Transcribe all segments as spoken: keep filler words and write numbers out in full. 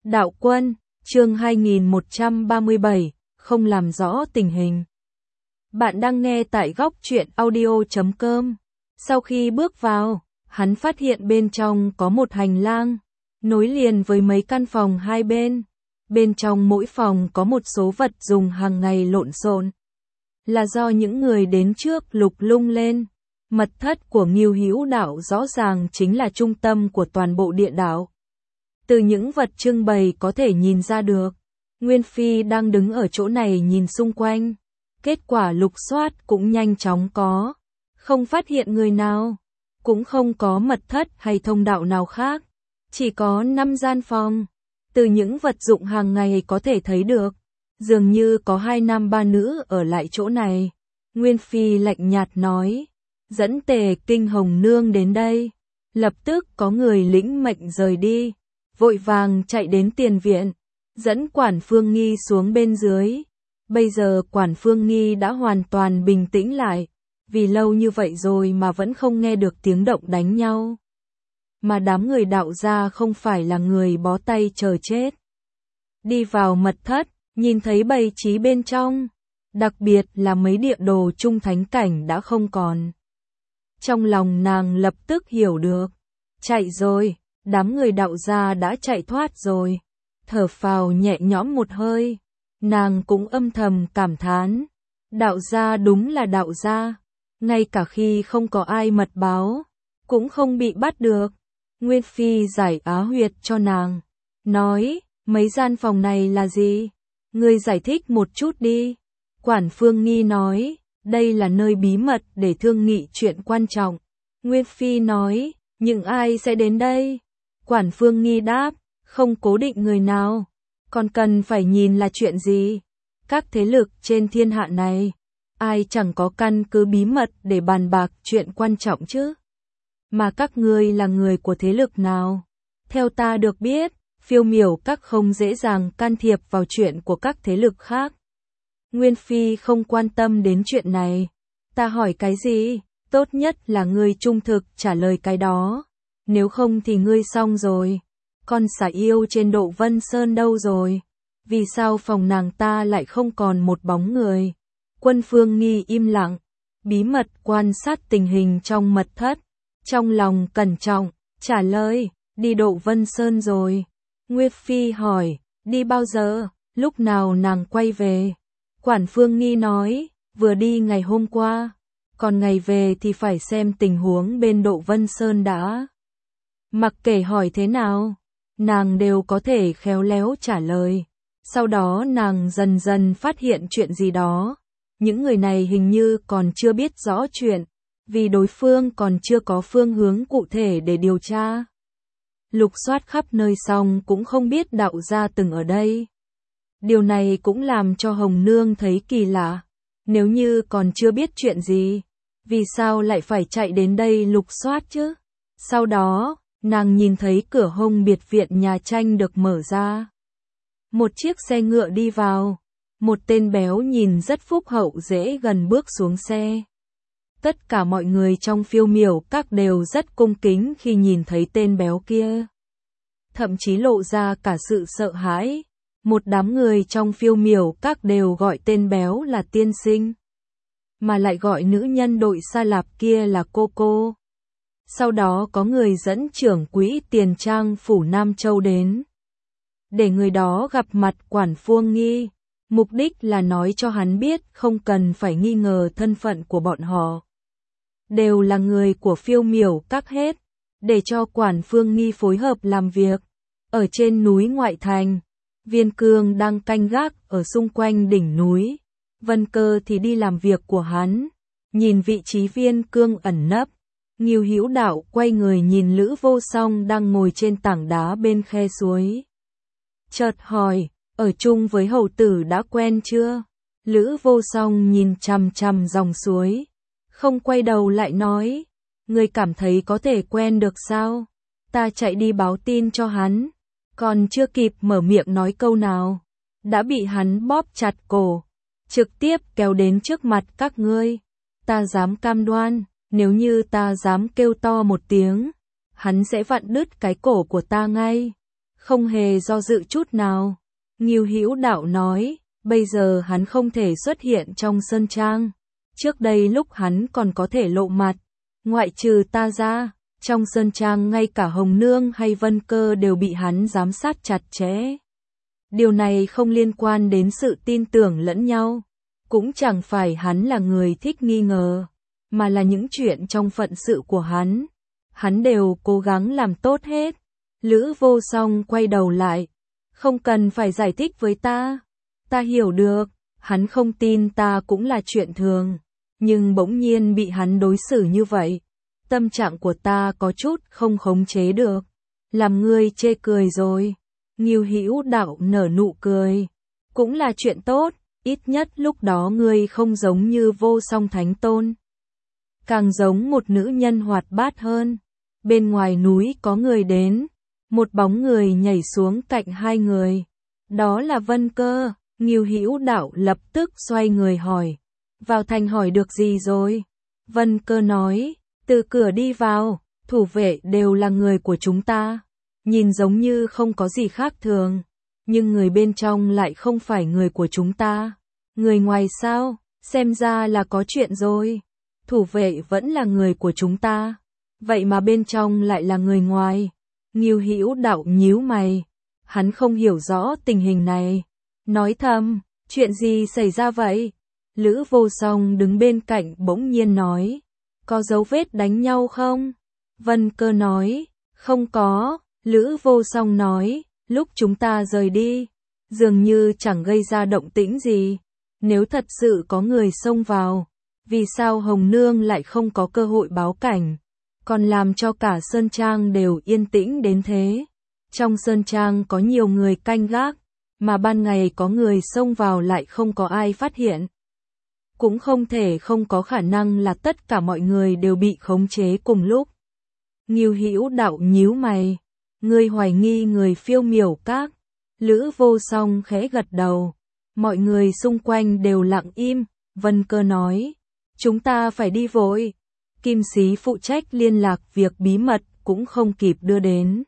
Đạo Quân, chương hai nghìn một trăm ba mươi bảy, không làm rõ tình hình. Bạn đang nghe tại góc truyện audio chấm com. Sau khi bước vào, hắn phát hiện bên trong có một hành lang, nối liền với mấy căn phòng hai bên. Bên trong mỗi phòng có một số vật dùng hàng ngày lộn xộn. Là do những người đến trước lục lung lên. Mật thất của Ngưu Hữu Đạo rõ ràng chính là trung tâm của toàn bộ địa đạo. Từ những vật trưng bày có thể nhìn ra được, Nguyên Phi đang đứng ở chỗ này nhìn xung quanh. Kết quả lục soát cũng nhanh chóng có, không phát hiện người nào, cũng không có mật thất hay thông đạo nào khác, chỉ có năm gian phòng. Từ những vật dụng hàng ngày có thể thấy được, dường như có hai nam ba nữ ở lại chỗ này. Nguyên Phi lạnh nhạt nói, dẫn Tề Kinh Hồng Nương đến đây. Lập tức có người lĩnh mệnh rời đi, vội vàng chạy đến tiền viện, dẫn Quản Phương Nghi xuống bên dưới. Bây giờ Quản Phương Nghi đã hoàn toàn bình tĩnh lại, vì lâu như vậy rồi mà vẫn không nghe được tiếng động đánh nhau. Mà đám người đạo gia không phải là người bó tay chờ chết. Đi vào mật thất, nhìn thấy bày trí bên trong, đặc biệt là mấy địa đồ trung thánh cảnh đã không còn. Trong lòng nàng lập tức hiểu được, chạy rồi, đám người đạo gia đã chạy thoát rồi. Thở phào nhẹ nhõm một hơi, nàng cũng âm thầm cảm thán, đạo gia đúng là đạo gia, ngay cả khi không có ai mật báo, cũng không bị bắt được. Nguyên Phi giải á huyệt cho nàng, nói, mấy gian phòng này là gì? Ngươi giải thích một chút đi. Quản Phương Nghi nói, đây là nơi bí mật để thương nghị chuyện quan trọng. Nguyên Phi nói, những ai sẽ đến đây? Quản Phương Nghi đáp, không cố định người nào, còn cần phải nhìn là chuyện gì? Các thế lực trên thiên hạ này, ai chẳng có căn cứ bí mật để bàn bạc chuyện quan trọng chứ? Mà các ngươi là người của thế lực nào? Theo ta được biết, Phiêu Miểu các không dễ dàng can thiệp vào chuyện của các thế lực khác. Nguyên Phi không quan tâm đến chuyện này. Ta hỏi cái gì? Tốt nhất là ngươi trung thực trả lời cái đó. Nếu không thì ngươi xong rồi. Con xà yêu trên Độ Vân Sơn đâu rồi? Vì sao phòng nàng ta lại không còn một bóng người? Quân Phương Nghi im lặng, bí mật quan sát tình hình trong mật thất. Trong lòng cẩn trọng, trả lời, đi Độ Vân Sơn rồi. Nguyên Phi hỏi, đi bao giờ? Lúc nào nàng quay về? Quản Phương Nghi nói, vừa đi ngày hôm qua, còn ngày về thì phải xem tình huống bên Độ Vân Sơn đã. Mặc kệ hỏi thế nào, nàng đều có thể khéo léo trả lời. Sau đó nàng dần dần phát hiện chuyện gì đó. Những người này hình như còn chưa biết rõ chuyện, vì đối phương còn chưa có phương hướng cụ thể để điều tra. Lục soát khắp nơi xong cũng không biết đạo gia từng ở đây. Điều này cũng làm cho Hồng Nương thấy kỳ lạ. Nếu như còn chưa biết chuyện gì, vì sao lại phải chạy đến đây lục soát chứ? Sau đó, nàng nhìn thấy cửa hông biệt viện nhà tranh được mở ra. Một chiếc xe ngựa đi vào. Một tên béo nhìn rất phúc hậu dễ gần bước xuống xe. Tất cả mọi người trong Phiêu Miểu các đều rất cung kính khi nhìn thấy tên béo kia. Thậm chí lộ ra cả sự sợ hãi. Một đám người trong Phiêu Miểu các đều gọi tên béo là tiên sinh, mà lại gọi nữ nhân đội Sa Lạp kia là cô cô. Sau đó có người dẫn trưởng quỹ tiền trang phủ Nam Châu đến, để người đó gặp mặt Quản Phương Nghi. Mục đích là nói cho hắn biết không cần phải nghi ngờ thân phận của bọn họ. Đều là người của Phiêu Miểu các hết, để cho Quản Phương Nghi phối hợp làm việc. Ở trên núi ngoại thành, Viên Cương đang canh gác ở xung quanh đỉnh núi. Vân Cơ thì đi làm việc của hắn. Nhìn vị trí Viên Cương ẩn nấp, Ngưu Hữu Đạo quay người nhìn Lữ Vô Song đang ngồi trên tảng đá bên khe suối. Chợt hỏi, ở chung với hầu tử đã quen chưa? Lữ Vô Song nhìn chằm chằm dòng suối, không quay đầu lại nói, người cảm thấy có thể quen được sao? Ta chạy đi báo tin cho hắn, còn chưa kịp mở miệng nói câu nào, đã bị hắn bóp chặt cổ, trực tiếp kéo đến trước mặt các ngươi. Ta dám cam đoan, nếu như ta dám kêu to một tiếng, hắn sẽ vặn đứt cái cổ của ta ngay. không hề do dự chút nào. Ngưu Hữu Đạo nói, bây giờ hắn không thể xuất hiện trong sơn trang. Trước đây lúc hắn còn có thể lộ mặt, ngoại trừ ta ra, trong sơn trang ngay cả Hồng Nương hay Vân Cơ đều bị hắn giám sát chặt chẽ. Điều này không liên quan đến sự tin tưởng lẫn nhau, cũng chẳng phải hắn là người thích nghi ngờ, mà là những chuyện trong phận sự của hắn. Hắn đều cố gắng làm tốt hết. Lữ Vô Song quay đầu lại, không cần phải giải thích với ta, ta hiểu được, hắn không tin ta cũng là chuyện thường, nhưng bỗng nhiên bị hắn đối xử như vậy, tâm trạng của ta có chút không khống chế được, làm ngươi chê cười rồi. Ngưu Hữu Đạo nở nụ cười, cũng là chuyện tốt, ít nhất lúc đó ngươi không giống như Vô Song Thánh Tôn, càng giống một nữ nhân hoạt bát hơn. Bên ngoài núi có người đến, một bóng người nhảy xuống cạnh hai người, đó là Vân Cơ. Ngưu Hữu Đạo lập tức xoay người hỏi, vào thành hỏi được gì rồi? Vân Cơ nói, từ cửa đi vào, thủ vệ đều là người của chúng ta, nhìn giống như không có gì khác thường, nhưng người bên trong lại không phải người của chúng ta. Người ngoài sao? Xem ra là có chuyện rồi. Thủ vệ vẫn là người của chúng ta, vậy mà bên trong lại là người ngoài. Ngưu Hữu Đạo nhíu mày, hắn không hiểu rõ tình hình này, nói thầm, chuyện gì xảy ra vậy? Lữ Vô Song đứng bên cạnh bỗng nhiên nói, có dấu vết đánh nhau không? Vân Cơ nói, không có. Lữ Vô Song nói, lúc chúng ta rời đi, dường như chẳng gây ra động tĩnh gì. Nếu thật sự có người xông vào, vì sao Hồng Nương lại không có cơ hội báo cảnh, còn làm cho cả sơn trang đều yên tĩnh đến thế? Trong sơn trang có nhiều người canh gác, mà ban ngày có người xông vào lại không có ai phát hiện. Cũng không thể không có khả năng là tất cả mọi người đều bị khống chế cùng lúc. Ngưu Hữu Đạo nhíu mày, ngươi hoài nghi người Phiêu Miểu Các? Lữ Vô Song khẽ gật đầu, mọi người xung quanh đều lặng im. Vân Cơ nói, chúng ta phải đi vội. Kim Sĩ phụ trách liên lạc việc bí mật cũng không kịp đưa đến.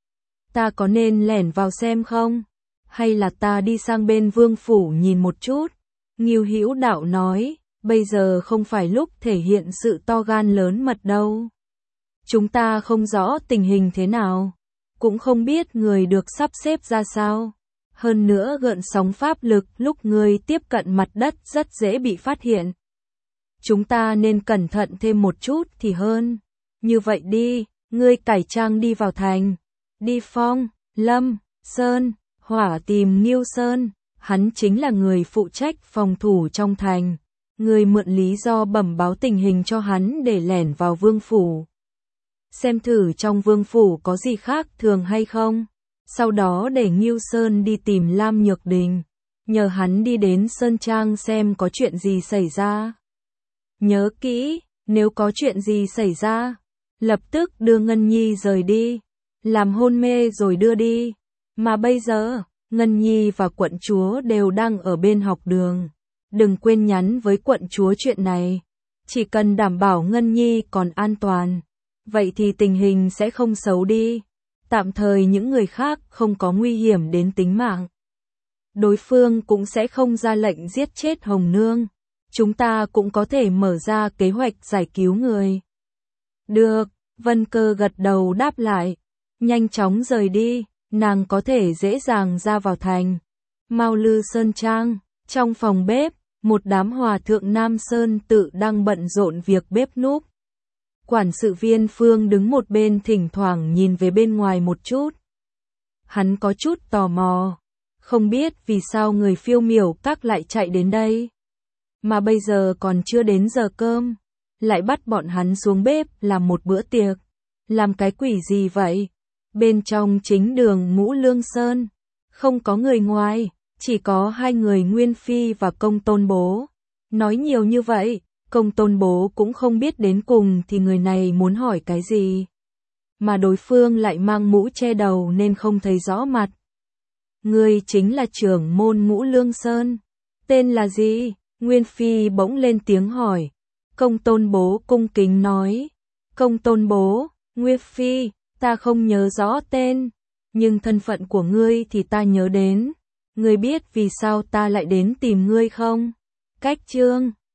Ta có nên lẻn vào xem không? Hay là ta đi sang bên Vương phủ nhìn một chút? Ngưu Hữu Đạo nói, bây giờ không phải lúc thể hiện sự to gan lớn mật đâu. Chúng ta không rõ tình hình thế nào, cũng không biết người được sắp xếp ra sao. Hơn nữa gợn sóng pháp lực lúc người tiếp cận mặt đất rất dễ bị phát hiện. Chúng ta nên cẩn thận thêm một chút thì hơn. Như vậy đi, ngươi cải trang đi vào thành, đi Phong, Lâm, Sơn, Hỏa tìm Ngưu Sơn, hắn chính là người phụ trách phòng thủ trong thành. Ngươi mượn lý do bẩm báo tình hình cho hắn để lẻn vào vương phủ. Xem thử trong vương phủ có gì khác thường hay không. Sau đó để Ngưu Sơn đi tìm Lam Nhược Đình, nhờ hắn đi đến sơn trang xem có chuyện gì xảy ra. Nhớ kỹ, nếu có chuyện gì xảy ra, lập tức đưa Ngân Nhi rời đi, làm hôn mê rồi đưa đi. Mà bây giờ, Ngân Nhi và quận chúa đều đang ở bên học đường. Đừng quên nhắn với quận chúa chuyện này. Chỉ cần đảm bảo Ngân Nhi còn an toàn, vậy thì tình hình sẽ không xấu đi. Tạm thời những người khác không có nguy hiểm đến tính mạng. Đối phương cũng sẽ không ra lệnh giết chết Hồng Nương. Chúng ta cũng có thể mở ra kế hoạch giải cứu người. Được, Vân Cơ gật đầu đáp lại. Nhanh chóng rời đi, nàng có thể dễ dàng ra vào thành. Mao Lư Sơn Trang, trong phòng bếp, một đám hòa thượng Nam Sơn tự đang bận rộn việc bếp núc. Quản sự Viên Phương đứng một bên thỉnh thoảng nhìn về bên ngoài một chút. Hắn có chút tò mò, không biết vì sao người Phiêu Miểu Các lại chạy đến đây. Mà bây giờ còn chưa đến giờ cơm, lại bắt bọn hắn xuống bếp làm một bữa tiệc. Làm cái quỷ gì vậy? Bên trong chính đường Ngũ Lương Sơn, không có người ngoài, chỉ có hai người Nguyên Phi và Công Tôn Bố. Nói nhiều như vậy, Công Tôn Bố cũng không biết đến cùng thì người này muốn hỏi cái gì. Mà đối phương lại mang mũ che đầu nên không thấy rõ mặt. Người chính là trưởng môn Ngũ Lương Sơn. Tên là gì? Nguyên Phi bỗng lên tiếng hỏi. Công Tôn Bố cung kính nói. Công Tôn Bố, Nguyên Phi, ta không nhớ rõ tên. nhưng thân phận của ngươi thì ta nhớ đến. Ngươi biết vì sao ta lại đến tìm ngươi không? Cách Trương